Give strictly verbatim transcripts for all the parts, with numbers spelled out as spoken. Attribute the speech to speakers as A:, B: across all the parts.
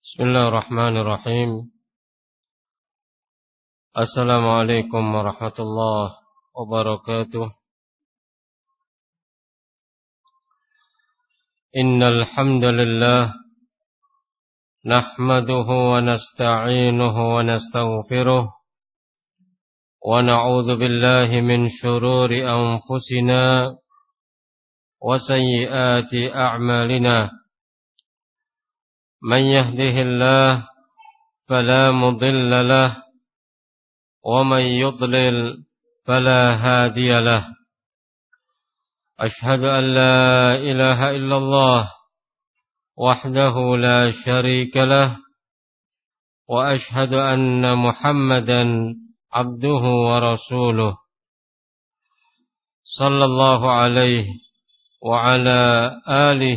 A: Bismillahirrahmanirrahim. Assalamualaikum warahmatullahi wabarakatuh. Innal hamdalillah nahmaduhu wa nasta'inuhu wa nastaghfiruh wa na'udzu billahi min shururi anfusina wa sayyiati a'malina. من يهده الله فلا مضل له ومن يضلل فلا هادي له أشهد أن لا إله إلا الله وحده لا شريك له وأشهد أن محمدا عبده ورسوله صلى الله عليه وعلى آله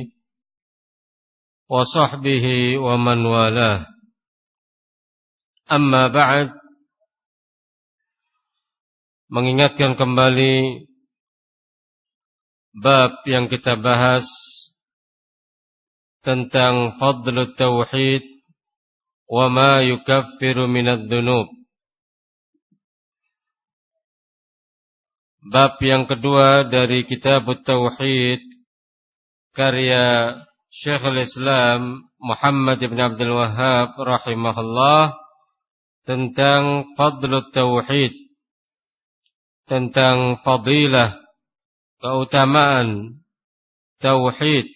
A: wa sahbihi wa man walah. Amma ba'd, mengingatkan kembali bab yang kita bahas tentang fadlut tauhid wa ma yukaffiru minad dunub. Bab yang kedua dari kitab tauhid karya Syekhul Islam Muhammad ibn Abdul Wahhab rahimahullah, tentang fadlut tauhid, tentang fadilah, keutamaan tauhid,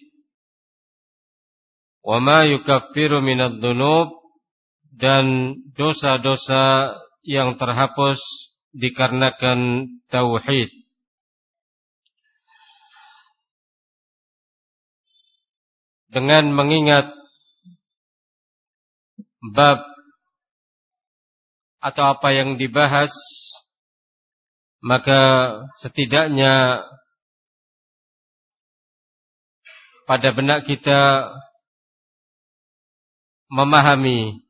A: wa ma yukaffiru minad dunub, dan dosa-dosa yang terhapus dikarenakan tauhid. Dengan mengingat bab atau apa yang dibahas, maka setidaknya pada benak kita memahami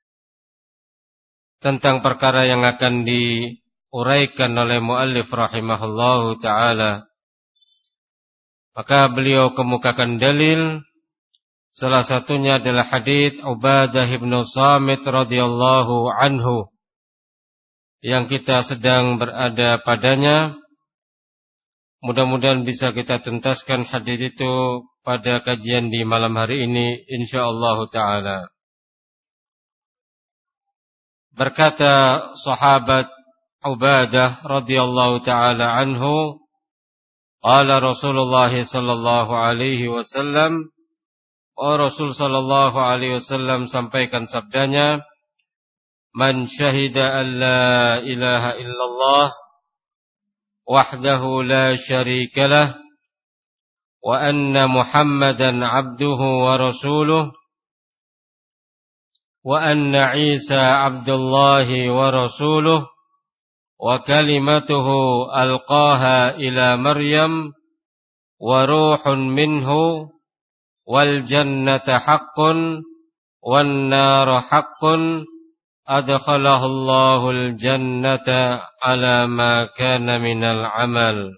A: tentang perkara yang akan diuraikan oleh muallif rahimahullahu ta'ala. Maka beliau kemukakan dalil. Salah satunya adalah hadis Ubadah bin Samit radhiyallahu anhu yang kita sedang berada padanya. Mudah-mudahan bisa kita tuntaskan hadis itu pada kajian di malam hari ini insyaallah taala. Berkata sahabat Ubadah radhiyallahu taala anhu, qala Rasulullah sallallahu alaihi wasallam, Oh Rasul sallallahu alaihi wasallam sampaikan sabdanya, man syahida an la ilaha illallah wahdahu la syarika lah wa anna Muhammadan abduhu wa rasuluh wa anna Isa abdullahi wa rasuluh wa kalimatuhu alqaha ila Maryam wa ruhun minhu wal jannata haqqun wan nar haqqun adkhalahu Allahul jannata ala ma kana minal amal.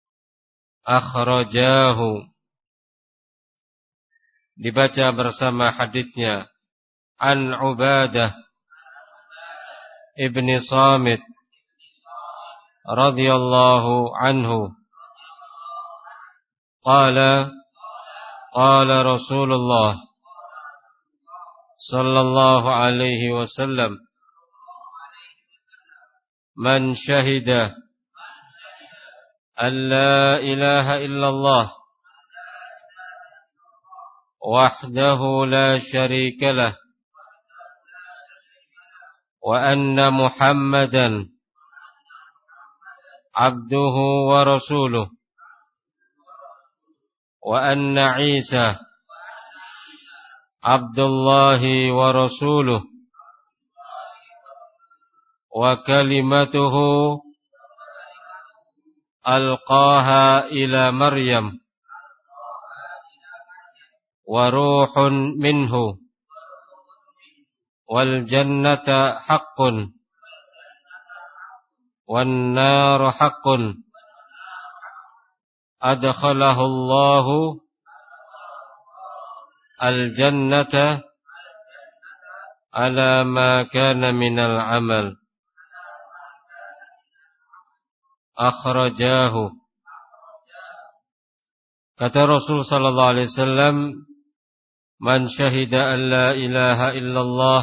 A: Akhrajahu. Dibaca bersama hadisnya. An Ubadah ibni Samit radhiyallahu anhu qala Qala Rasulullah sallallahu alaihi wasallam, man syahida an la ilaha illallah wahdahu la syarika lah wa anna Muhammadan abduhu wa rasuluh wa anna Isa abdullahi wa rasuluh wa kalimatuhu alqaha ila Maryam wa ruhun minhu wal jannata haqqun wan nar haqqun adkhalahu Allahu al-jannata ala ma kana minal amal. Akhrajahu. Kata Rasul sallallahu alaihi wasallam, man syahida an la ilaha illallah,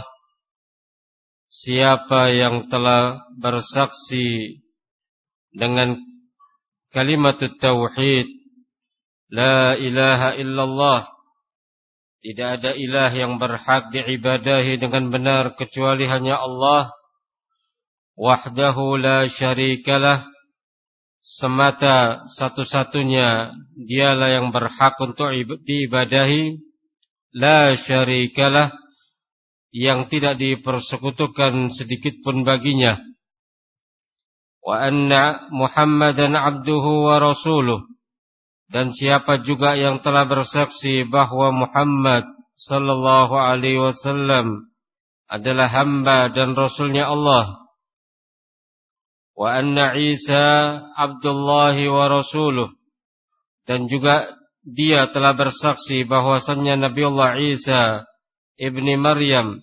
A: siapa yang telah bersaksi dengan kalimat tauhid, la ilaha illallah, tidak ada ilah yang berhak diibadahi dengan benar kecuali hanya Allah, wahdahu la syarikalah, semata satu-satunya dialah yang berhak untuk diibadahi, la syarikalah, yang tidak dipersekutukan sedikit pun baginya, wa anna Muhammadan abduhu wa rasuluh, dan siapa juga yang telah bersaksi bahwa Muhammad sallallahu alaihi wasallam adalah hamba dan rasulnya Allah, wa anna Isa abdullahi wa rasuluh, dan juga dia telah bersaksi bahwasannya Nabiullah Isa ibni Maryam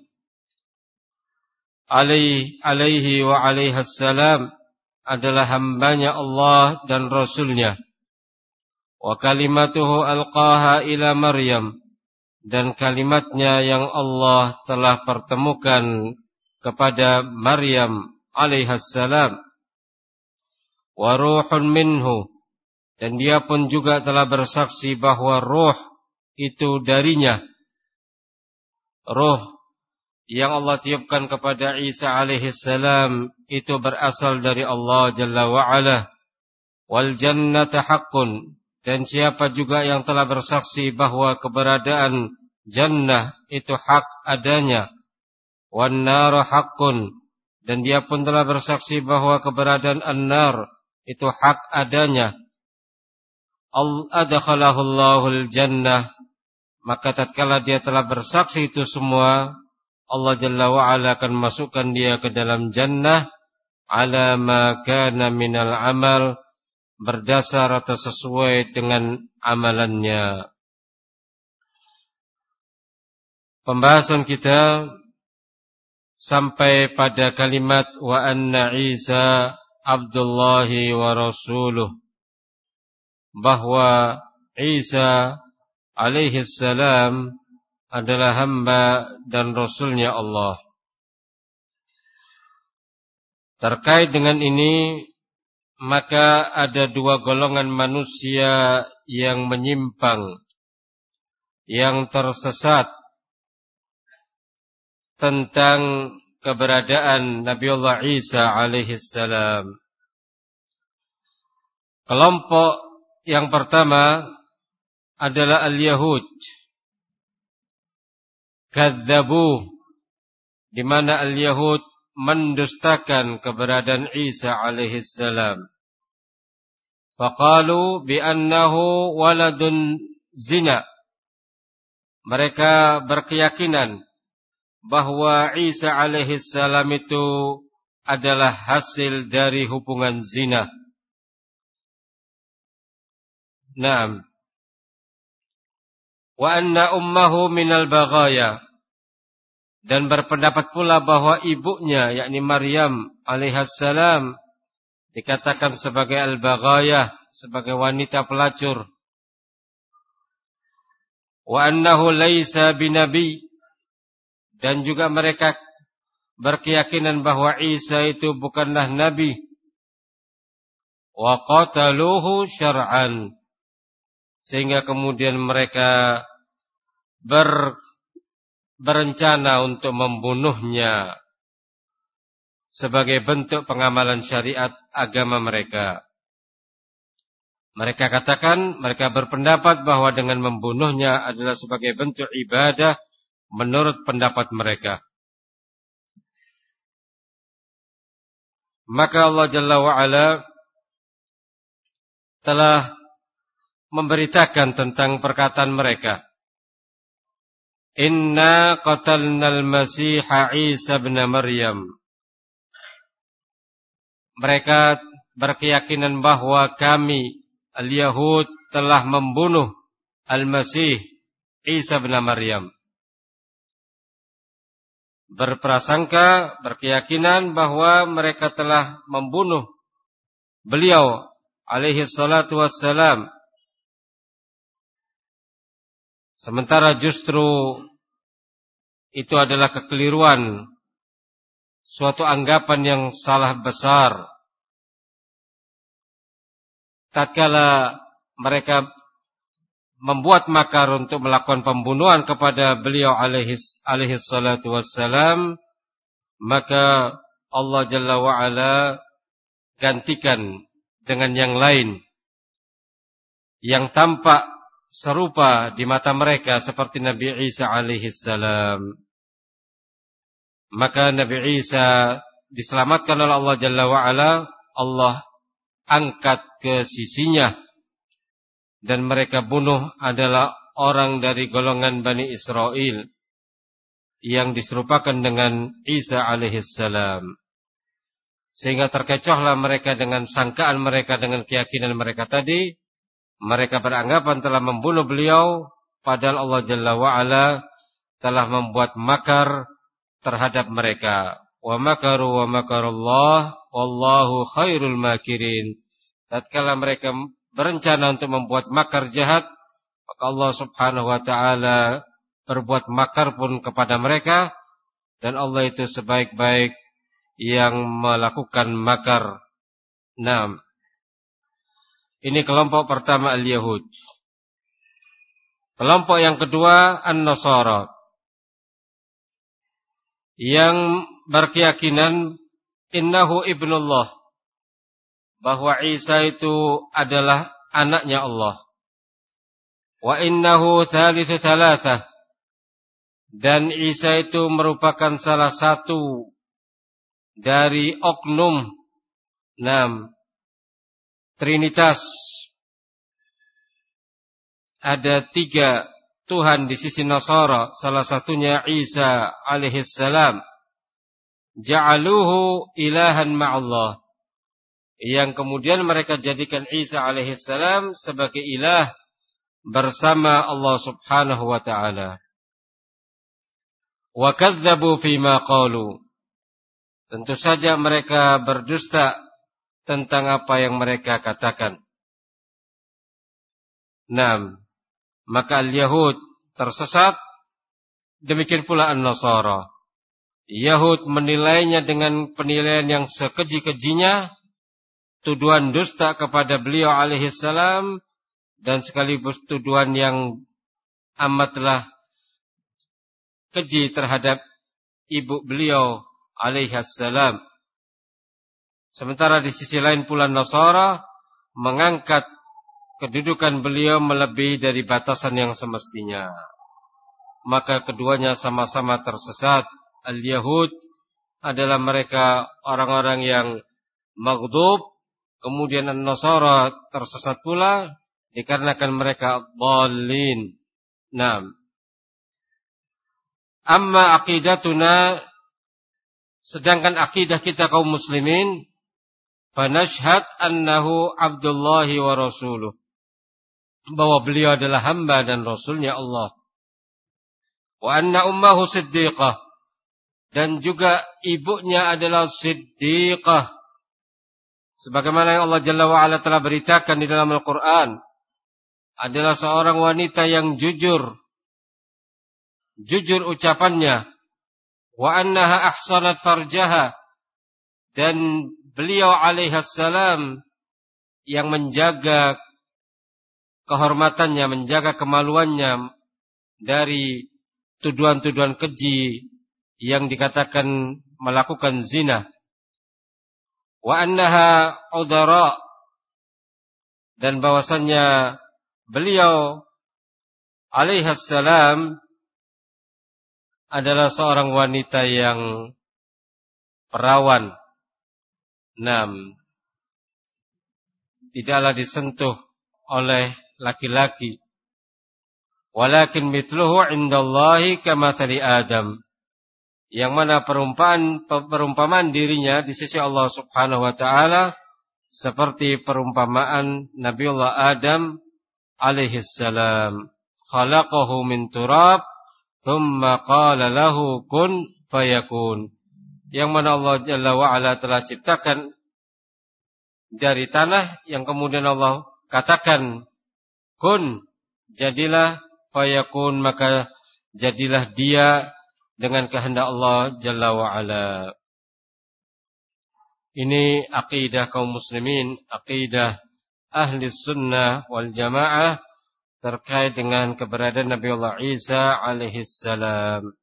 A: alaihi, alaihi wa alaihassalam adalah hambanya Allah dan rasulnya, wa kalimatuhu alqaha ila Maryam, dan kalimatnya yang Allah telah pertemukan kepada Maryam alaihassalam, wa ruhun minhu, dan dia pun juga telah bersaksi bahwa ruh itu darinya, ruh yang Allah tiupkan kepada Isa alaihissalam itu berasal dari Allah Jalla wa'ala, wal jannata haqqun, dan siapa juga yang telah bersaksi bahwa keberadaan jannah itu hak adanya, wan nar haqqun, dan dia pun telah bersaksi bahwa keberadaan an-nar itu hak adanya, adkhalahu Allahul jannah, maka tatkala dia telah bersaksi itu semua, Allah Jalla wa'ala akan masukkan dia ke dalam jannah, ala ma kana minal amal, berdasar atau sesuai dengan amalannya. Pembahasan kita sampai pada kalimat wa anna Isa abdullahi wa rasuluh, bahwa Isa alaihi salam adalah hamba dan rasulnya Allah. Terkait dengan ini, maka ada dua golongan manusia yang menyimpang, yang tersesat tentang keberadaan Nabiullah Isa alaihissalam. Kelompok yang pertama adalah al-Yahud, kadzabu, di mana al-Yahud mendustakan keberadaan Isa alaihissalam. Faqalu bi annahu waladun zina. Mereka berkeyakinan bahwa Isa alaihissalam itu adalah hasil dari hubungan zina. Naam. Wa anna ummahu minal baghaya, dan berpendapat pula bahwa ibunya yakni Maryam alaihissalam dikatakan sebagai al-baghayah, sebagai wanita pelacur. Wa annahu laisa binabi, dan juga mereka berkeyakinan bahwa Isa itu bukanlah nabi. Wa qataluhu syar'an, sehingga kemudian mereka ber berencana untuk membunuhnya sebagai bentuk pengamalan syariat agama mereka. Mereka katakan, mereka berpendapat bahwa dengan membunuhnya adalah sebagai bentuk ibadah menurut pendapat mereka. Maka Allah Jalla wa'ala telah memberitakan tentang perkataan mereka. Inna qatalnal masiha Isa ibn Maryam. Mereka berkeyakinan bahwa kami al-Yahud telah membunuh al-Masih Isa ibn Maryam. berprasangka, berkeyakinan bahwa mereka telah membunuh beliau alaihi salatu wassalam. Sementara justru itu adalah kekeliruan, suatu anggapan yang salah besar. Tatkala mereka membuat makar untuk melakukan pembunuhan kepada beliau alaihi alaihi salatu wassalam, maka Allah Jalla wa'ala gantikan dengan yang lain yang tampak serupa di mata mereka seperti Nabi Isa alaihi salam. Maka Nabi Isa diselamatkan oleh Allah Jalla wa'ala, Allah angkat ke sisinya, dan mereka bunuh adalah orang dari golongan Bani Israel yang diserupakan dengan Isa alaihi salam. Sehingga terkecohlah mereka dengan sangkaan mereka, dengan keyakinan mereka tadi. Mereka beranggapan telah membunuh beliau, padahal Allah Jalla wa'ala telah membuat makar terhadap mereka. Wa makaru wa makarullah wallahu khairul makirin. Tatkala mereka berencana untuk membuat makar jahat, maka Allah Subhanahu wa ta'ala berbuat makar pun kepada mereka, dan Allah itu sebaik-baik yang melakukan makar. Nah, ini kelompok pertama al-Yahud. Kelompok yang kedua an-Nasara, yang berkeyakinan innahu ibnullah, bahwa Isa itu adalah anaknya Allah. Wa innahu thalithu thalathah, dan Isa itu merupakan salah satu dari oknum enam Trinitas. Ada tiga Tuhan di sisi Nasara, salah satunya Isa alaihi salam. Ja'aluhu ilahan ma'allah, yang kemudian mereka jadikan Isa alaihi salam sebagai ilah bersama Allah Subhanahu wa ta'ala. Wa kadzabu fima qalu, tentu saja mereka berdusta tentang apa yang mereka katakan. Nah, maka al-Yahud tersesat, demikian pula an-Nasara. Yahud menilainya dengan penilaian yang sekeji-kejinya, tuduhan dusta kepada beliau alaihi salam, dan sekaligus tuduhan yang amatlah keji terhadap ibu beliau alaihi salam. Sementara di sisi lain pula Nasara mengangkat kedudukan beliau melebihi dari batasan yang semestinya. Maka keduanya sama-sama tersesat. Al-Yahud adalah mereka orang-orang yang maghdub, kemudian An-Nasara tersesat pula dikarenakan mereka dhalin. Naam. Amma aqidatuna, sedangkan akidah kita kaum muslimin, fanashhad annahu abdullahi wa rasuluh, bahwa beliau adalah hamba dan rasulnya Allah. Wa anna ummahu siddiqah, dan juga ibunya adalah siddiqah, sebagaimana yang Allah Jalla wa'ala telah beritakan di dalam Al-Quran, adalah seorang wanita yang jujur, jujur ucapannya. Wa annaha ahsanat farjaha, dan beliau alaihissalam yang menjaga kehormatannya, menjaga kemaluannya dari tuduhan-tuduhan keji yang dikatakan melakukan zina. Wa annaha udara, dan bahwasannya beliau alaihissalam adalah seorang wanita yang perawan. Nam, tidaklah disentuh oleh laki-laki. Walakin mithluhu indallahi kamathali Adam, yang mana perumpamaan perumpamaan dirinya di sisi Allah Subhanahu wa taala seperti perumpamaan Nabiullah Adam alaihi salam. Khalaqahu min turab thumma qala lahu kun fayakun. Yang mana Allah Jalla wa'ala telah ciptakan dari tanah, yang kemudian Allah katakan kun, jadilah, fayakun, maka jadilah dia dengan kehendak Allah Jalla wa'ala. Ini akidah kaum muslimin, akidah ahli sunnah wal jamaah terkait dengan keberadaan Nabi Allah Isa alaihi salam.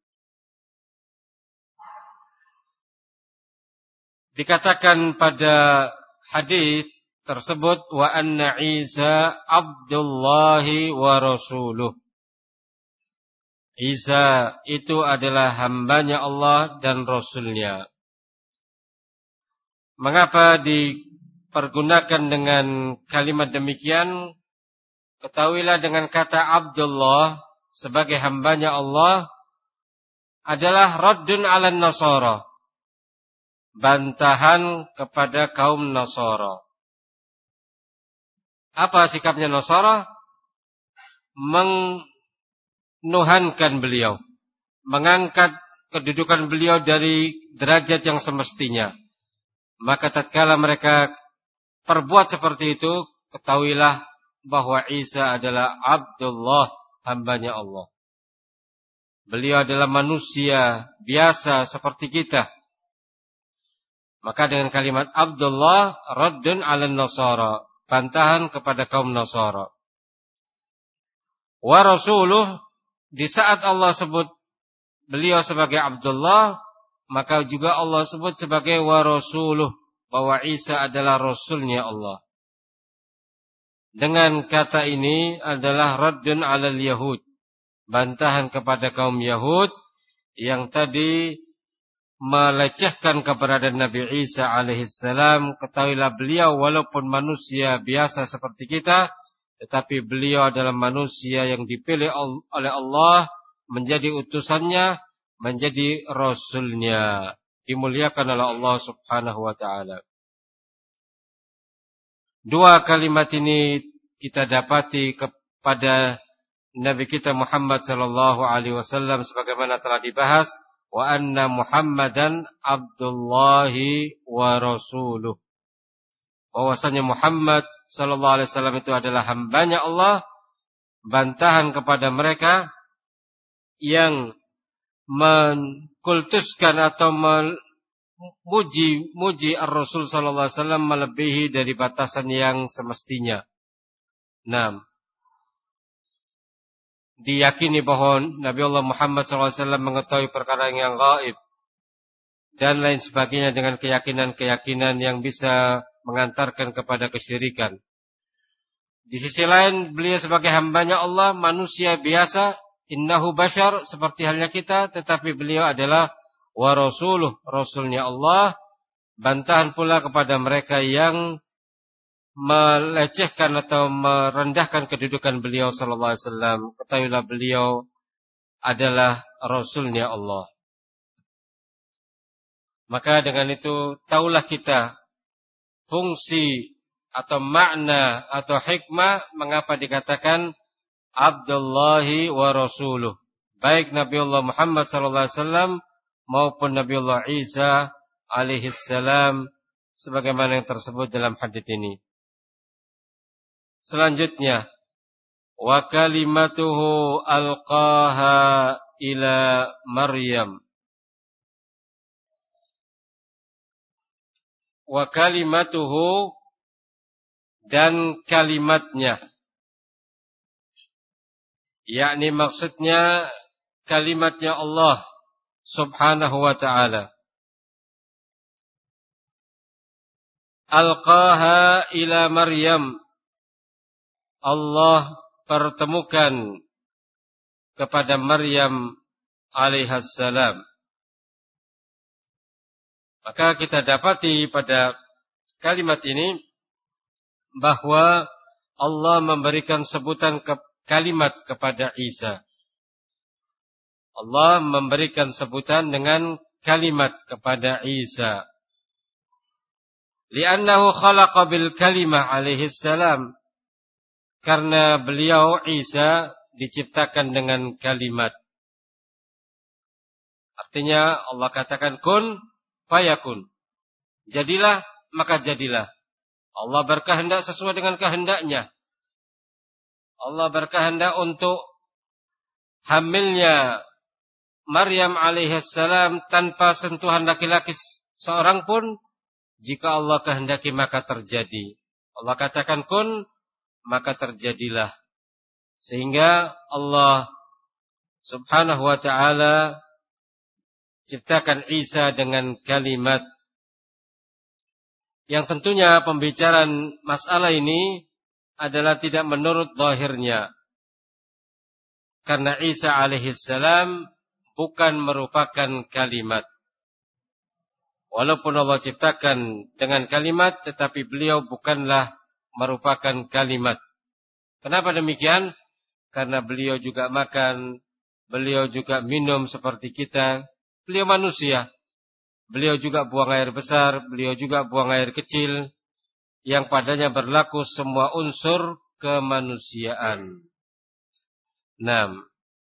A: Dikatakan pada hadis tersebut wa anna Isa Abdullahi wa rasuluh. Isa itu adalah hambanya Allah dan Rasulnya. Mengapa dipergunakan dengan kalimat demikian? Ketahuilah dengan kata Abdullah sebagai hambanya Allah adalah raddun ala Nasara, bantahan kepada kaum Nasara. Apa sikapnya Nasara? Menuhankan beliau, mengangkat kedudukan beliau dari derajat yang semestinya. Maka tatkala mereka perbuat seperti itu, ketahuilah bahwa Isa adalah Abdullah, hambanya Allah. Beliau adalah manusia biasa seperti kita. Maka dengan kalimat Abdullah, raddun ala Nasara, bantahan kepada kaum Nasara. Wa rasuluh, di saat Allah sebut beliau sebagai Abdullah, maka juga Allah sebut sebagai wa rasuluh, bahwa Isa adalah Rasulnya Allah. Dengan kata ini adalah raddun alal Yahud, bantahan kepada kaum Yahud yang tadi melecehkan keberadaan Nabi Isa alaihissalam. Ketahuilah beliau walaupun manusia biasa seperti kita, tetapi beliau adalah manusia yang dipilih oleh Allah menjadi utusannya, menjadi Rasulnya, dimuliakan oleh Allah subhanahu wa ta'ala. Dua kalimat ini kita dapati kepada Nabi kita Muhammad sallallahu alaihi wasallam sebagaimana telah dibahas, wa anna Muhammadan Abdullahi wa rasuluh. Bahwasanya Muhammad sallallahu alaihi wasallam itu adalah hambanya Allah, bantahan kepada mereka yang mengkultuskan atau muji-muji Ar-Rasul sallallahu alaihi wasallam melebihi dari batasan yang semestinya. Nah, diyakini bahwa Nabi Allah Muhammad sallallahu alaihi wasallam mengetahui perkara yang gaib dan lain sebagainya dengan keyakinan-keyakinan yang bisa mengantarkan kepada kesyirikan. Di sisi lain beliau sebagai hambanya Allah, manusia biasa, innahu bashar, seperti halnya kita, tetapi beliau adalah wa rasuluh, rasulnya Allah, bantahan pula kepada mereka yang melecehkan atau merendahkan kedudukan beliau sallallahu alaihi wasallam. Ketahuilah beliau adalah rasulnya Allah. Maka dengan itu taulah kita fungsi atau makna atau hikmah mengapa dikatakan Abdullahi wa rasuluh, baik Nabi Allah Muhammad sallallahu alaihi wasallam maupun Nabi Allah Isa alaihi salam, sebagaimana yang tersebut dalam hadits ini. Selanjutnya, wa kalimatuhu alqaha ila Maryam. Wa kalimatuhu, dan kalimatnya, yakni maksudnya kalimatnya Allah subhanahu wa ta'ala. Alqaha ila Maryam, Allah pertemukan kepada Maryam alaihassalam. Maka kita dapati pada kalimat ini bahwa Allah memberikan sebutan ke kalimat kepada Isa. Allah memberikan sebutan dengan kalimat kepada Isa. Li'annahu khalaqa bil kalimah alaihi salam. Karena beliau Isa diciptakan dengan kalimat. Artinya Allah katakan kun fayakun. Jadilah, maka jadilah. Allah berkehendak sesuai dengan kehendaknya. Allah berkehendak untuk hamilnya Maryam alaihissalam tanpa sentuhan laki-laki seorang pun. Jika Allah kehendaki maka terjadi. Allah katakan kun, maka terjadilah. Sehingga Allah subhanahu wa ta'ala ciptakan Isa dengan kalimat. Yang tentunya pembicaraan masalah ini adalah tidak menurut zahirnya. Karena Isa alaihissalam bukan merupakan kalimat. Walaupun Allah ciptakan dengan kalimat, tetapi beliau bukanlah merupakan kalimat. Kenapa demikian? Karena beliau juga makan, beliau juga minum seperti kita. Beliau manusia. Beliau juga buang air besar, beliau juga buang air kecil. Yang padanya berlaku semua unsur kemanusiaan. Nah,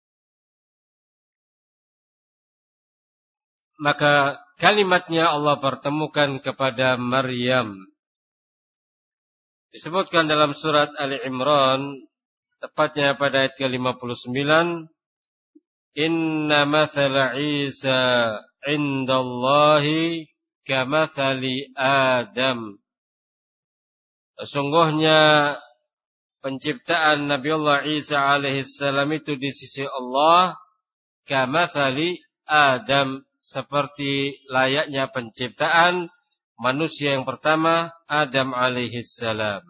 A: maka kalimatnya Allah pertemukan kepada Maryam. Disebutkan dalam surat Ali Imran, tepatnya pada ayat ke lima puluh sembilan, Inna mathala Isa indallahi kamathali Adam. Sesungguhnya penciptaan Nabi Allah Isa alaihissalam itu di sisi Allah kamathali Adam, seperti layaknya penciptaan manusia yang pertama, Adam alaihissalam.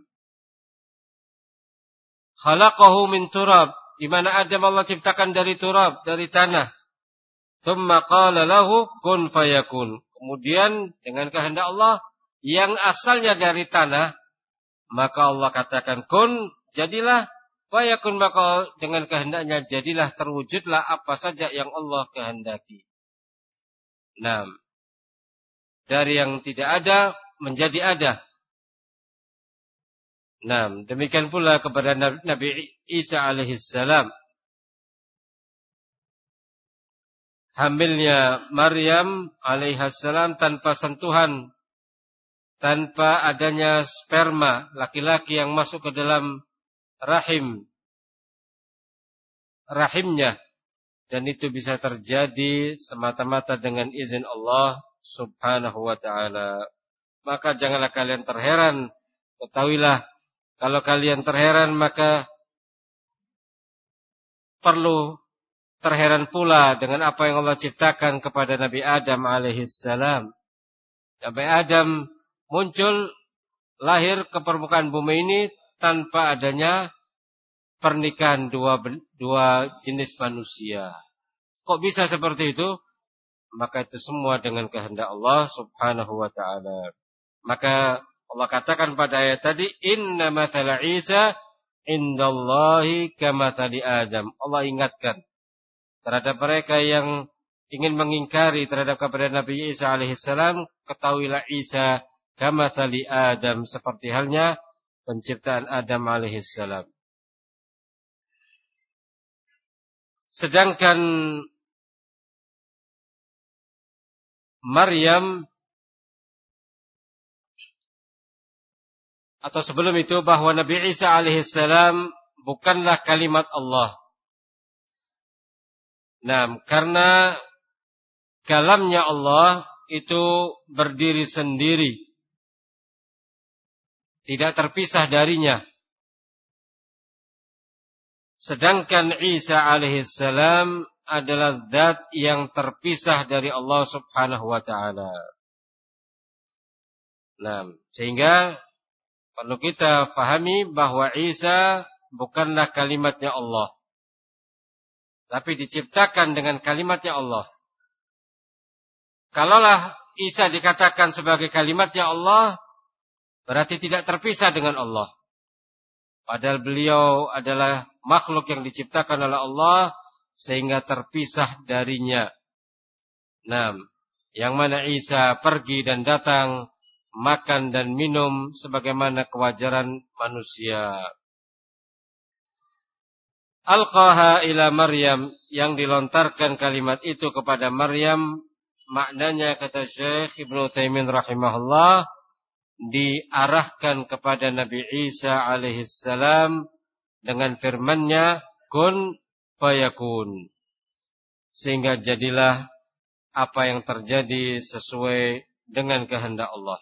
A: Khalaqahu min turab, di mana Adam Allah ciptakan dari turab, dari tanah. Tsumma qala lahu kun fayakun. Kemudian dengan kehendak Allah yang asalnya dari tanah, maka Allah katakan kun, jadilah, fayakun, maka dengan kehendaknya jadilah, terwujudlah apa saja yang Allah kehendaki. Nah, dari yang tidak ada menjadi ada. Nah, demikian pula kepada Nabi Isa alaihissalam. Hamilnya Maryam alaihissalam tanpa sentuhan, tanpa adanya sperma laki-laki yang masuk ke dalam rahim rahimnya. Dan itu bisa terjadi semata-mata dengan izin Allah subhanahu wa ta'ala. Maka janganlah kalian terheran. Ketahuilah, kalau kalian terheran maka perlu terheran pula dengan apa yang Allah ciptakan kepada Nabi Adam alaihissalam. Nabi Adam muncul, lahir ke permukaan bumi ini tanpa adanya pernikahan dua, dua jenis manusia. Kok bisa seperti itu? Maka itu semua dengan kehendak Allah subhanahu wa ta'ala. Maka Allah katakan pada ayat tadi, Inna mathala Isa indallahi kamathali Adam. Allah ingatkan terhadap mereka yang ingin mengingkari terhadap kepada Nabi Isa alaihissalam, ketahuilah Isa kamathali Adam, seperti halnya penciptaan Adam alaihissalam. Sedangkan Maryam, atau sebelum itu, bahwa Nabi Isa alaihissalam bukanlah kalimat Allah. Nah, karena kalamnya Allah itu berdiri sendiri, tidak terpisah darinya. Sedangkan Isa alaihissalam adalah zat yang terpisah dari Allah subhanahu wa ta'ala. Nah, sehingga perlu kita pahami bahwa Isa bukanlah kalimatnya Allah, tapi diciptakan dengan kalimatnya Allah. Kalaulah Isa dikatakan sebagai kalimatnya Allah, berarti tidak terpisah dengan Allah. Padahal beliau adalah makhluk yang diciptakan oleh Allah, sehingga terpisah darinya. Nah, yang mana Isa pergi dan datang, makan dan minum sebagaimana kewajaran manusia. Alqaha ila Maryam, yang dilontarkan kalimat itu kepada Maryam, maknanya kata Syekh Ibnu Utsaimin rahimahullah, diarahkan kepada Nabi Isa alaihissalam dengan firman-Nya kun fayakun, sehingga jadilah apa yang terjadi sesuai dengan kehendak Allah.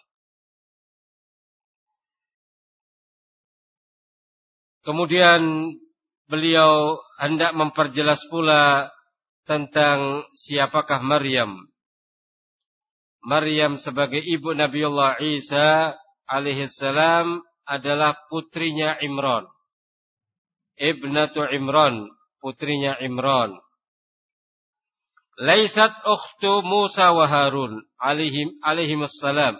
A: Kemudian beliau hendak memperjelas pula tentang siapakah Maryam. Maryam sebagai ibu Nabiullah Isa alaihissalam adalah putrinya Imran. Ibnatu Imran, putrinya Imran. Laisat ukhtu Musa wa Harun alaihim alaihimussalam.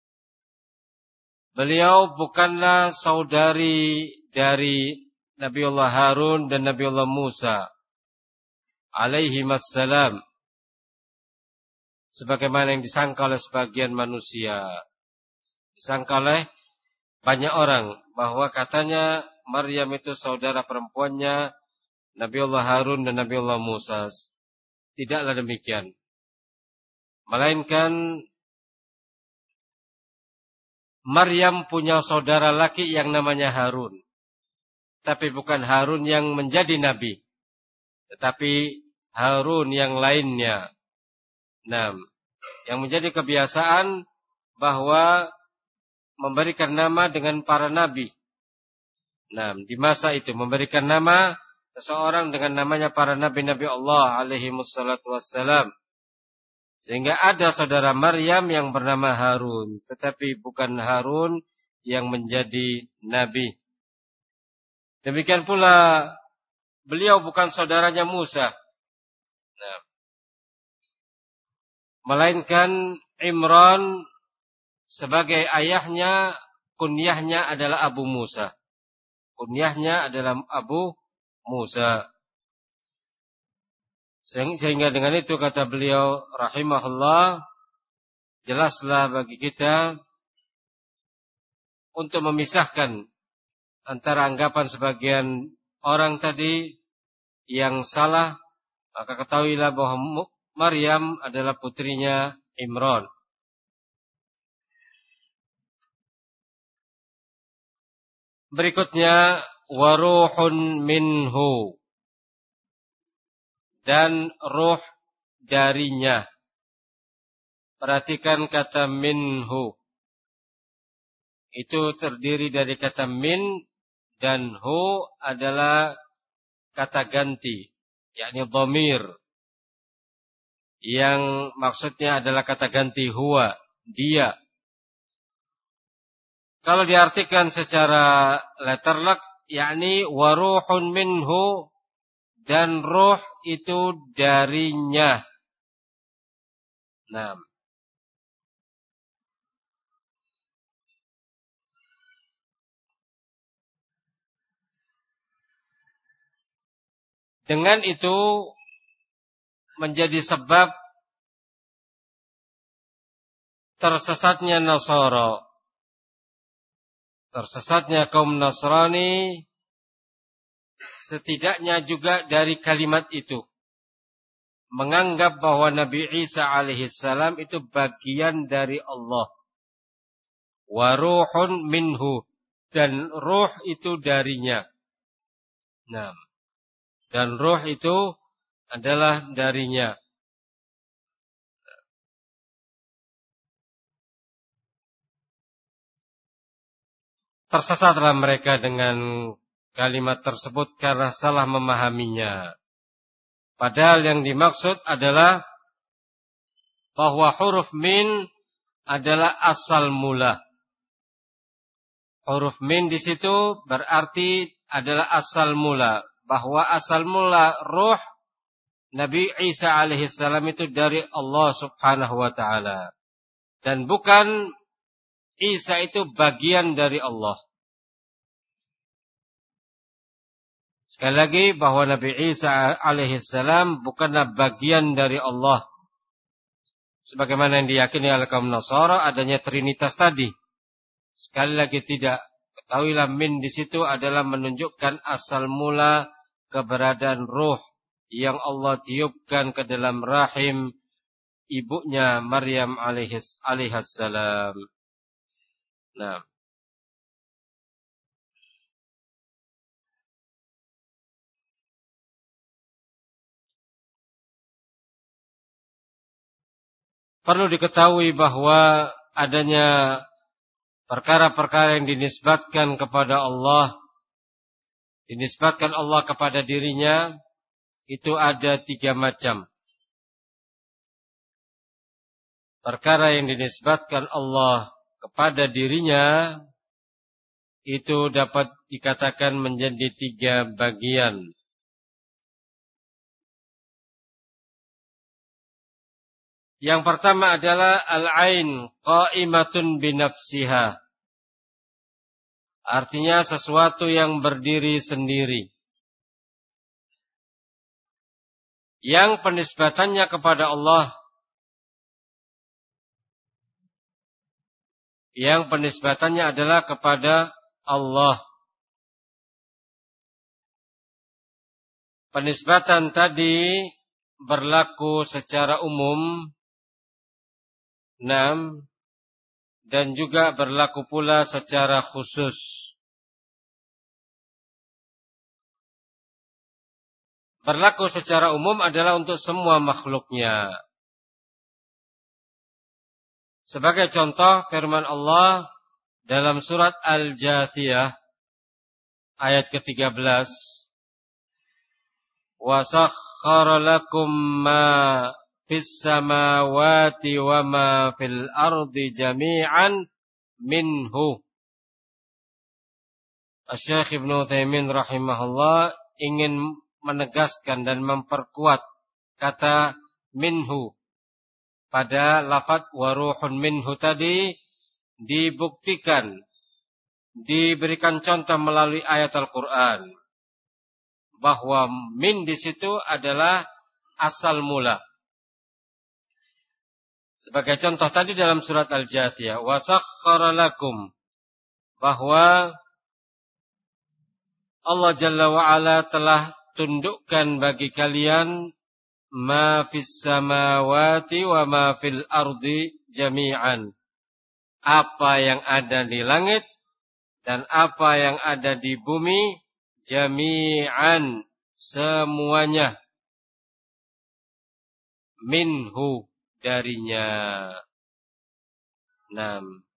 A: Beliau bukanlah saudari dari Nabiullah Harun dan Nabiullah Musa alaihimussalam, sebagaimana yang disangka oleh sebagian manusia. Disangka oleh banyak orang bahwa katanya Maryam itu saudara perempuannya Nabiullah Harun dan Nabiullah Musa. Tidaklah demikian. Melainkan Maryam punya saudara laki yang namanya Harun. Tapi bukan Harun yang menjadi nabi, tetapi Harun yang lainnya. Nah, yang menjadi kebiasaan bahwa memberikan nama dengan para nabi. Nah, di masa itu memberikan nama seseorang dengan namanya para nabi-nabi Allah alaihi wassalatu wassalam. Sehingga ada saudara Maryam yang bernama Harun, tetapi bukan Harun yang menjadi nabi. Demikian pula beliau bukan saudaranya Musa. Nah, melainkan Imran sebagai ayahnya, kunyahnya adalah Abu Musa. Kunyahnya adalah Abu Musa. Sehingga dengan itu kata beliau rahimahullah, jelaslah bagi kita untuk memisahkan antara anggapan sebagian orang tadi yang salah, maka ketahuilah bahwa Maryam adalah putrinya Imran. Berikutnya waruhun minhu, dan ruh darinya. Perhatikan kata minhu. Itu terdiri dari kata min dan hu adalah kata ganti, yakni dhamir, yang maksudnya adalah kata ganti huwa, dia. Kalau diartikan secara letterlock, yakni waruhun minhu, dan ruh itu darinya. Nah, dengan itu menjadi sebab tersesatnya Nasara, tersesatnya kaum Nasrani, setidaknya juga dari kalimat itu, menganggap bahwa Nabi Isa alaihissalam itu bagian dari Allah. Wa ruhun minhu, dan ruh itu darinya. Nah, dan ruh itu adalah darinya. Tersesatlah mereka dengan kalimat tersebut karena salah memahaminya. Padahal yang dimaksud adalah bahwa huruf min adalah asal mula. Huruf min di situ berarti adalah asal mula, bahwa asal mula ruh Nabi Isa alaihissalam itu dari Allah subhanahu wa ta'ala, dan bukan Isa itu bagian dari Allah. Sekali lagi bahwa Nabi Isa alaihissalam bukanlah bagian dari Allah, sebagaimana yang diyakini oleh kaum Nasara adanya Trinitas tadi. Sekali lagi tidak. Ketahuilah min di situ adalah menunjukkan asal mula keberadaan ruh yang Allah tiupkan ke dalam rahim ibunya Maryam alaihis alaihassalam. Nah, perlu diketahui bahwa adanya perkara-perkara yang dinisbatkan kepada Allah, dinisbatkan Allah kepada dirinya, itu ada tiga macam. Perkara yang dinisbatkan Allah kepada dirinya itu dapat dikatakan menjadi tiga bagian. Yang pertama adalah al-ain qa'imatun binafsiha. Artinya sesuatu yang berdiri sendiri. Yang penisbatannya kepada Allah, yang penisbatannya adalah kepada Allah. Penisbatan tadi berlaku secara umum, enam, dan juga berlaku pula secara khusus. Berlaku secara umum adalah untuk semua makhluknya. Sebagai contoh firman Allah dalam surat Al-Jathiyah ayat ketiga belas, wa sakhkhara lakum ma fis samawati wa ma fil ardi jami'an minhu. Asy-Syaikh Ibnu Utsaimin rahimahullah ingin menegaskan dan memperkuat kata minhu pada lafaz wa ruhun minhu tadi, dibuktikan, diberikan contoh melalui ayat Al-Qur'an bahwa min di situ adalah asal mula. Sebagai contoh tadi dalam surat Al-Jathiyah, wa sakhkhara lakum, bahwa Allah Jalla wa Ala telah tundukkan bagi kalian ma fis samawati wa ma fil ardi jami'an. Apa yang ada di langit dan apa yang ada di bumi jami'an, semuanya, minhu, darinya. Nam.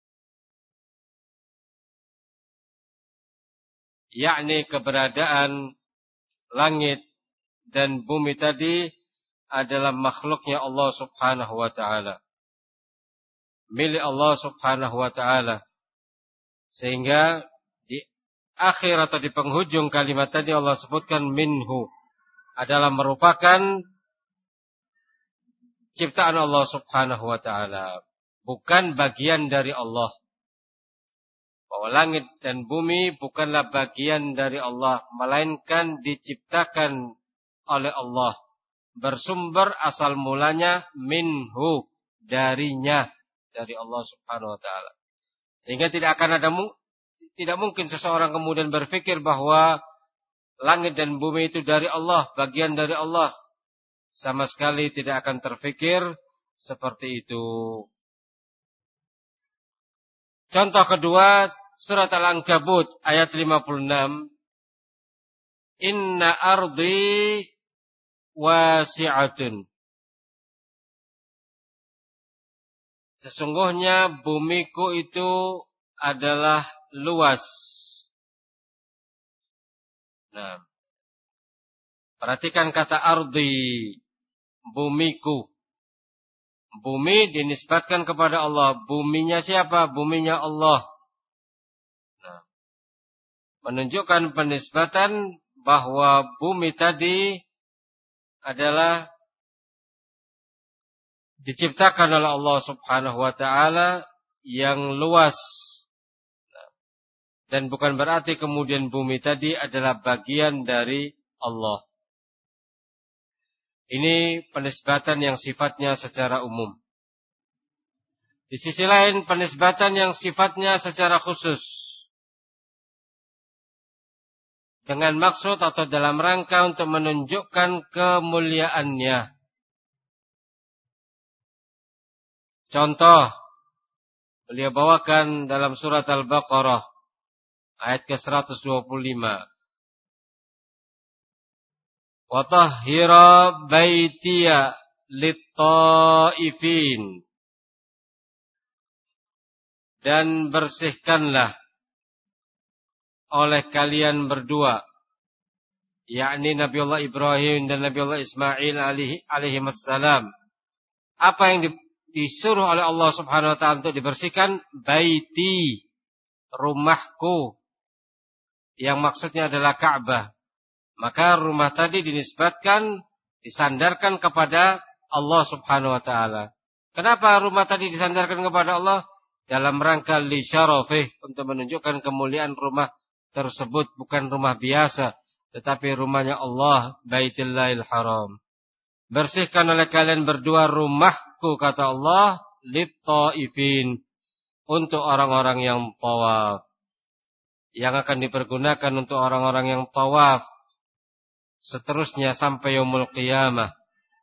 A: Yakni keberadaan langit dan bumi tadi adalah makhluknya Allah Subhanahu wa ta'ala, milik Allah Subhanahu wa ta'ala. Sehingga di akhir atau di penghujung kalimat tadi Allah sebutkan minhu, adalah merupakan ciptaan Allah Subhanahu wa ta'ala, bukan bagian dari Allah. Bahwa langit dan bumi bukanlah bagian dari Allah, melainkan diciptakan oleh Allah, bersumber asal mulanya minhu, darinya, dari Allah Subhanahu wa ta'ala. Sehingga tidak akan ada tidak mungkin seseorang kemudian berpikir bahwa langit dan bumi itu dari Allah, bagian dari Allah. Sama sekali tidak akan terfikir seperti itu. Contoh kedua, surat Al-Ankabut ayat lima puluh enam. Inna ardi wasi'atun. Sesungguhnya bumiku itu adalah luas. Nah, perhatikan kata ardi, bumiku. Bumi dinisbatkan kepada Allah. Buminya siapa? Buminya Allah. Nah, menunjukkan penisbatan bahwa bumi tadi adalah diciptakan oleh Allah Subhanahu wa ta'ala yang luas. Nah, dan bukan berarti kemudian bumi tadi adalah bagian dari Allah. Ini penisbatan yang sifatnya secara umum. Di sisi lain penisbatan yang sifatnya secara khusus. dengan maksud atau dalam rangka untuk menunjukkan kemuliaannya. Contoh, beliau bawakan dalam surat Al-Baqarah ayat ke seratus dua puluh lima. Wa tahhira baitiya lit-ta'ifin. Dan bersihkanlah oleh kalian berdua, yakni Nabiullah Ibrahim dan Nabiullah Ismail alaihi alaihi wassalam. Apa yang disuruh oleh Allah Subhanahu wa taala untuk dibersihkan? Baiti, rumahku, yang maksudnya adalah Ka'bah. Maka rumah tadi dinisbatkan, disandarkan kepada Allah Subhanahu wa taala. Kenapa rumah tadi disandarkan kepada Allah? Dalam rangka li syarafih, untuk menunjukkan kemuliaan rumah tersebut, bukan rumah biasa, tetapi rumahnya Allah, Baitullahil Haram. Bersihkan oleh kalian berdua rumahku, kata Allah, lit-ta'ifin, untuk orang-orang yang tawaf, yang akan dipergunakan untuk orang-orang yang tawaf seterusnya sampai yaumul qiyamah.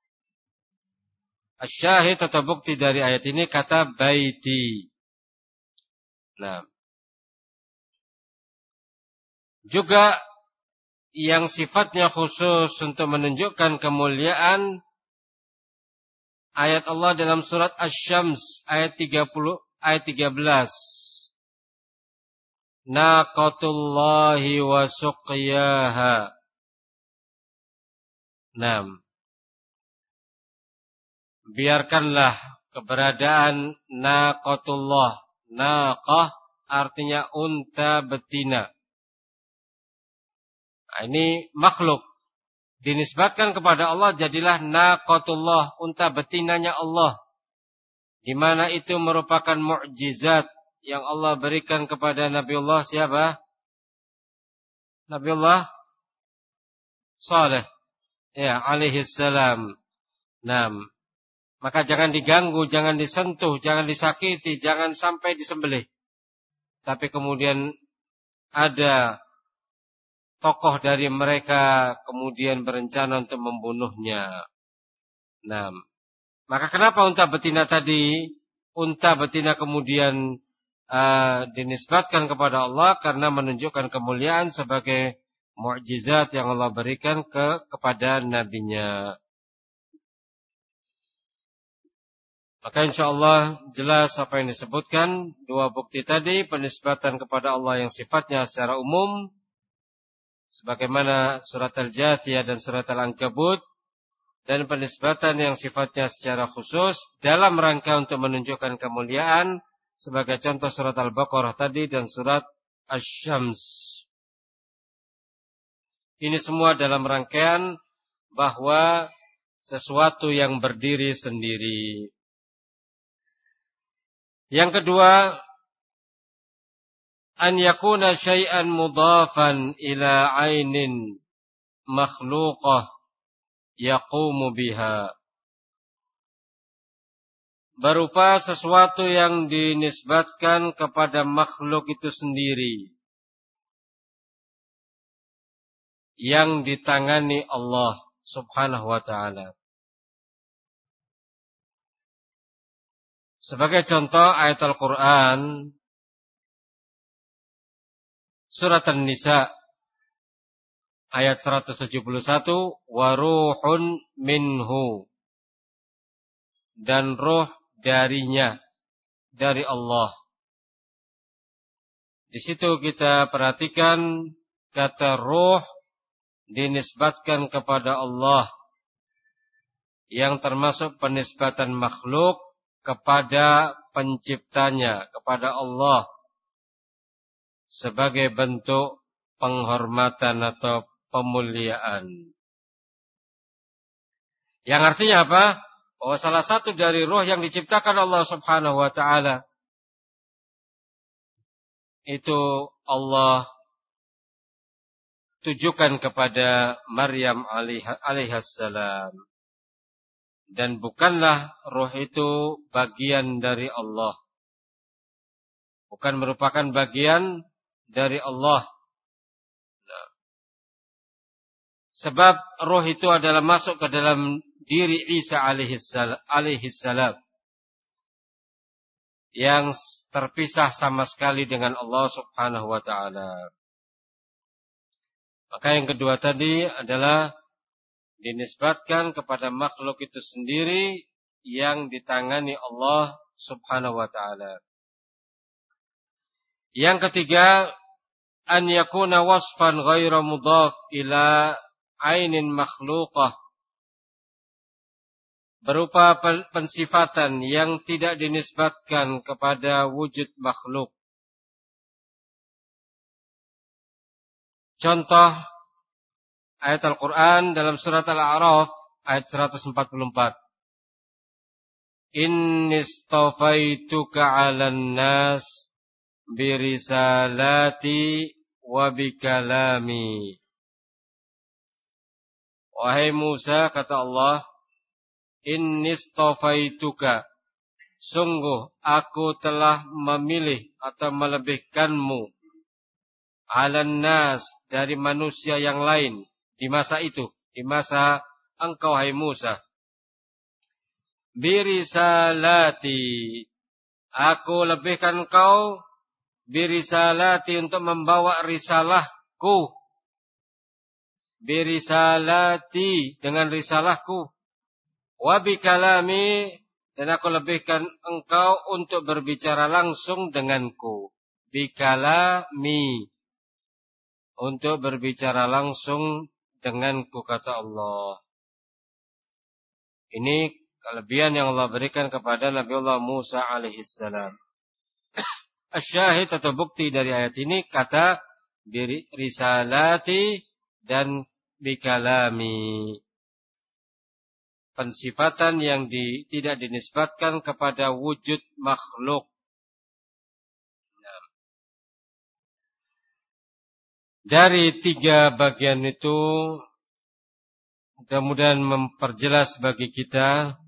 A: Asyahid atau bukti dari ayat ini kata baiti. Nah, juga yang sifatnya khusus untuk menunjukkan kemuliaan, ayat Allah dalam surat Asy-Syams ayat tiga puluh ayat tiga belas. Naqatullahi wa suqiyaha. Nah, biarkanlah keberadaan naqatullah. Naqah artinya unta betina. Nah, ini makhluk dinisbatkan kepada Allah, jadilah naqatullah, unta betinanya Allah. Di mana itu merupakan mukjizat yang Allah berikan kepada Nabiullah siapa? Nabiullah Saleh, ya, alaihi salam. Nah, maka jangan diganggu, jangan disentuh, jangan disakiti, jangan sampai disembelih. Tapi kemudian ada tokoh dari mereka kemudian berencana untuk membunuhnya. Nah, maka kenapa unta betina tadi, unta betina kemudian uh, dinisbatkan kepada Allah? Karena menunjukkan kemuliaan sebagai mukjizat yang Allah berikan ke kepada nabinya. Maka insyaallah jelas apa yang disebutkan. Dua bukti tadi, penisbatan kepada Allah yang sifatnya secara umum, sebagaimana surat Al-Jathiyah dan surat Al-Ankabut, dan penisbatan yang sifatnya secara khusus dalam rangka untuk menunjukkan kemuliaan, sebagai contoh surat Al-Baqarah tadi dan surat Asy-Syams. Ini semua dalam rangkaian bahwa sesuatu yang berdiri sendiri. Yang kedua, an yakuna syai'an mudhafan ila ainin makhluqah yaqumu biha. Berupa sesuatu yang dinisbatkan kepada makhluk itu sendiri, yang ditangani Allah Subhanahu wa ta'ala. Sebagai contoh ayat Al-Quran, surat An-Nisa ayat seratus tujuh puluh satu, wa ruhun minhu, dan ruh darinya, dari Allah. Di situ kita perhatikan kata ruh dinisbatkan kepada Allah, yang termasuk penisbatan makhluk kepada penciptanya, kepada Allah, sebagai bentuk penghormatan atau pemuliaan. Yang artinya apa? Bahwa salah satu dari ruh yang diciptakan Allah Subhanahu wa ta'ala, itu Allah tujukan kepada Maryam alaihassalam. Dan bukanlah ruh itu bagian dari Allah, bukan merupakan bagian dari Allah. Nah, Sebab roh itu adalah masuk ke dalam diri Isa alaihissalam yang terpisah sama sekali dengan Allah subhanahu wa ta'ala. Maka yang kedua tadi adalah dinisbatkan kepada makhluk itu sendiri yang ditangani Allah subhanahu wa ta'ala. Yang ketiga, an yakuna wasfan ghaira mudhaf ila ainin makhluqah, berupa pensifatan yang tidak dinisbatkan kepada wujud makhluk. Contoh ayat Al-Quran dalam surat Al-A'raf ayat seratus empat puluh empat. Inni istafaituka 'alan nas birisalati wa bikalami. Wahai Musa, kata Allah, inni istafaituka, sungguh aku telah memilih atau melebihkanmu 'alan nas, dari manusia yang lain di masa itu, di masa engkau hai Musa. Birisalati, aku lebihkan engkau birisalati, untuk membawa risalahku. Birisalati, dengan risalahku. Wabikalami, dan aku lebihkan engkau untuk berbicara langsung denganku. Bikalami, untuk berbicara langsung denganku, kata Allah. Ini kelebihan yang Allah berikan kepada Nabiullah Musa alaihissalam. Asyahid atau bukti dari ayat ini kata risalati dan bikalami. Pensifatan yang di, tidak dinisbatkan kepada wujud makhluk. Dari tiga bagian itu mudah-mudahan memperjelas bagi kita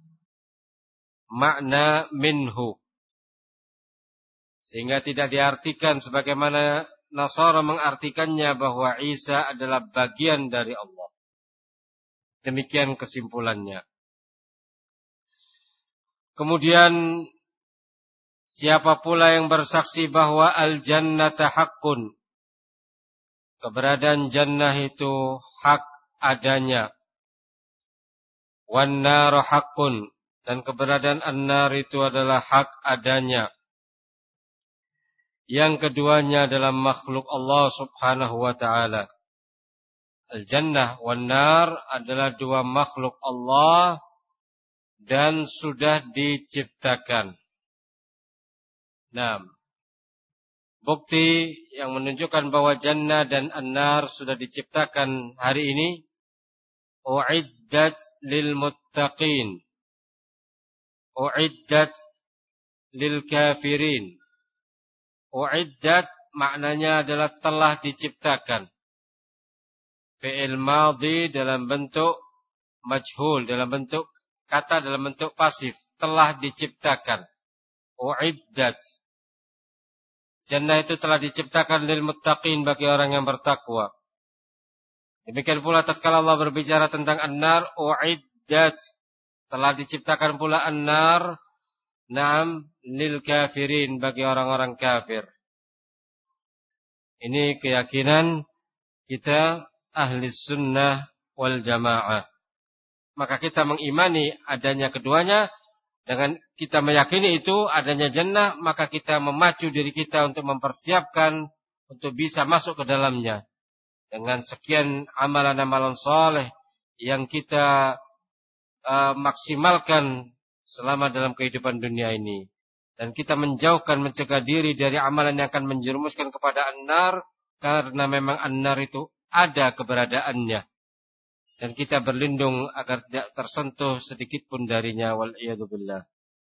A: makna minhu, sehingga tidak diartikan sebagaimana Nasara mengartikannya bahwa Isa adalah bagian dari Allah. Demikian kesimpulannya. Kemudian siapa pula yang bersaksi bahwa al-jannata haqqun, keberadaan jannah itu hak adanya. Wan naru haqqun, dan keberadaan an-nar itu adalah hak adanya. Yang keduanya adalah makhluk Allah subhanahu wa ta'ala. Al-jannah wan nar adalah dua makhluk Allah dan sudah diciptakan. Nah, bukti yang menunjukkan bahwa jannah dan an-nar sudah diciptakan hari ini, u'iddat lil muttaqin, u'iddat lil kafirin. U'iddat maknanya adalah telah diciptakan. Fi'il madhi dalam bentuk majhul, dalam bentuk kata dalam bentuk pasif, telah diciptakan. U'iddat. Jannah itu telah diciptakan lil muttaqin, bagi orang yang bertakwa. Demikian pula tatkala Allah berbicara tentang an-nar, u'iddat, telah diciptakan pula an-nar, na'am, lil kafirin, bagi orang-orang kafir. Ini keyakinan kita ahli sunnah wal jamaah. Maka kita mengimani adanya keduanya. Dengan kita meyakini itu adanya jannah, maka kita memacu diri kita untuk mempersiapkan untuk bisa masuk ke dalamnya dengan sekian amalan-amalan saleh yang kita uh, maksimalkan selama dalam kehidupan dunia ini, dan kita menjauhkan, mencegah diri dari amalan yang akan menjerumuskan kepada an-nar, karena memang an-nar itu ada keberadaannya. Dan kita berlindung agar tidak tersentuh sedikit pun darinya, wal iyadu billah.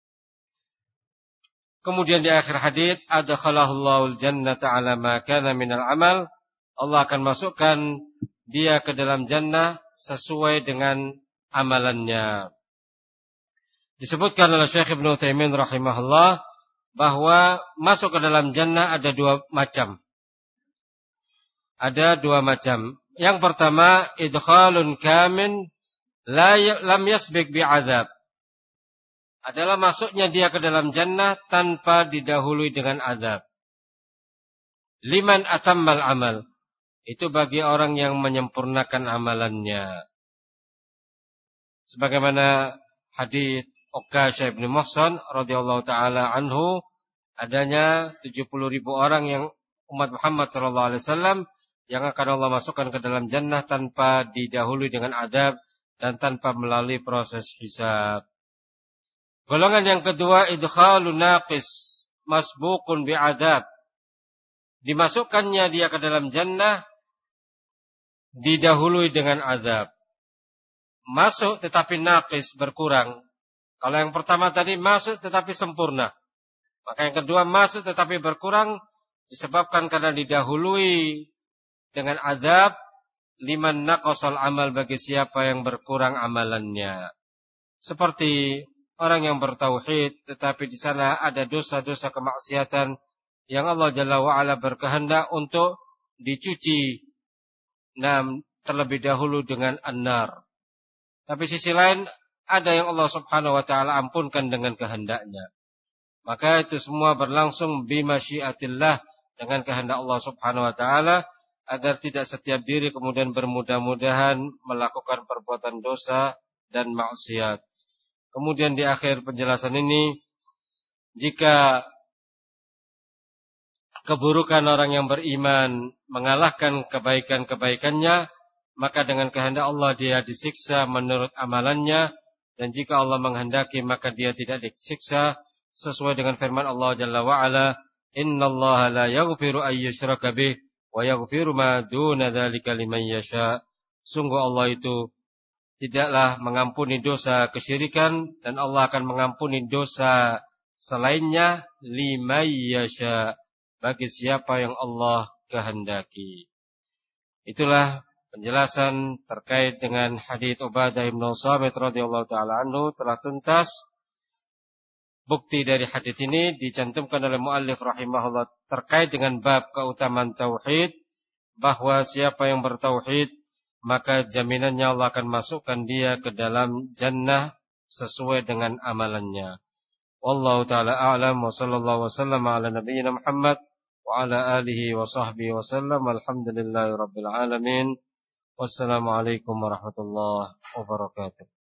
A: Kemudian di akhir hadits, adkhalahullahu al-jannata ala ma kana minal amal. Allah akan masukkan dia ke dalam jannah sesuai dengan amalannya. Disebutkan oleh Syekh Ibnu Utsaimin rahimahullah bahwa masuk ke dalam jannah ada dua macam. Ada dua macam. Yang pertama, idkhalun kamin la lam yasbiq bi'adzab. Adalah masuknya dia ke dalam jannah tanpa didahului dengan azab. Liman atammal amal. Itu bagi orang yang menyempurnakan amalannya. Sebagaimana hadis Uqasyah bin Muhsan radhiyallahu taala anhu, adanya tujuh puluh ribu orang yang umat Muhammad sallallahu alaihi wasallam yang akan Allah masukkan ke dalam jannah tanpa didahului dengan azab dan tanpa melalui proses hisab. Golongan yang kedua, idkhalun naqis masbuqun bi'adzab. Dimasukkannya dia ke dalam jannah didahului dengan azab. Masuk tetapi naqis, berkurang. Kalau yang pertama tadi masuk tetapi sempurna. Maka yang kedua masuk tetapi berkurang disebabkan karena didahului dengan azab. Liman naqasal amal, bagi siapa yang berkurang amalannya. Seperti orang yang bertauhid tetapi di sana ada dosa-dosa kemaksiatan yang Allah Jalla wa Ala berkehendak untuk dicuci nah, terlebih dahulu dengan an-nar. Tapi sisi lain ada yang Allah Subhanahu wa taala ampunkan dengan kehendaknya. Maka itu semua berlangsung bimasyiatillah, dengan kehendak Allah Subhanahu wa taala, agar tidak setiap diri kemudian bermudah-mudahan melakukan perbuatan dosa dan maksiat. Kemudian di akhir penjelasan ini, jika keburukan orang yang beriman mengalahkan kebaikan-kebaikannya, maka dengan kehendak Allah dia disiksa menurut amalannya, dan jika Allah menghendaki maka dia tidak disiksa, sesuai dengan firman Allah Jalla wa'ala, innallaha la yaghfiru an yushraka bih wa yaghfiru ma duna dzalika liman yasha. Sungguh Allah itu tidaklah mengampuni dosa kesyirikan, dan Allah akan mengampuni dosa selainnya liman yasha, bagi siapa yang Allah kehendaki. Itulah penjelasan terkait dengan hadits Ubadah bin Samit radhiyallahu taala anhu telah tuntas. Bukti dari hadits ini dicantumkan oleh muallif rahimahullah terkait dengan bab keutamaan tauhid, bahwa siapa yang bertauhid maka jaminannya Allah akan masukkan dia ke dalam jannah sesuai dengan amalannya. Wallahu taala a'lam wa sallallahu wasallam ala nabiyyina Muhammad wa ala alihi wa sahbihi wasallam. Alhamdulillahirabbil alamin. Wassalamualaikum warahmatullahi wabarakatuh.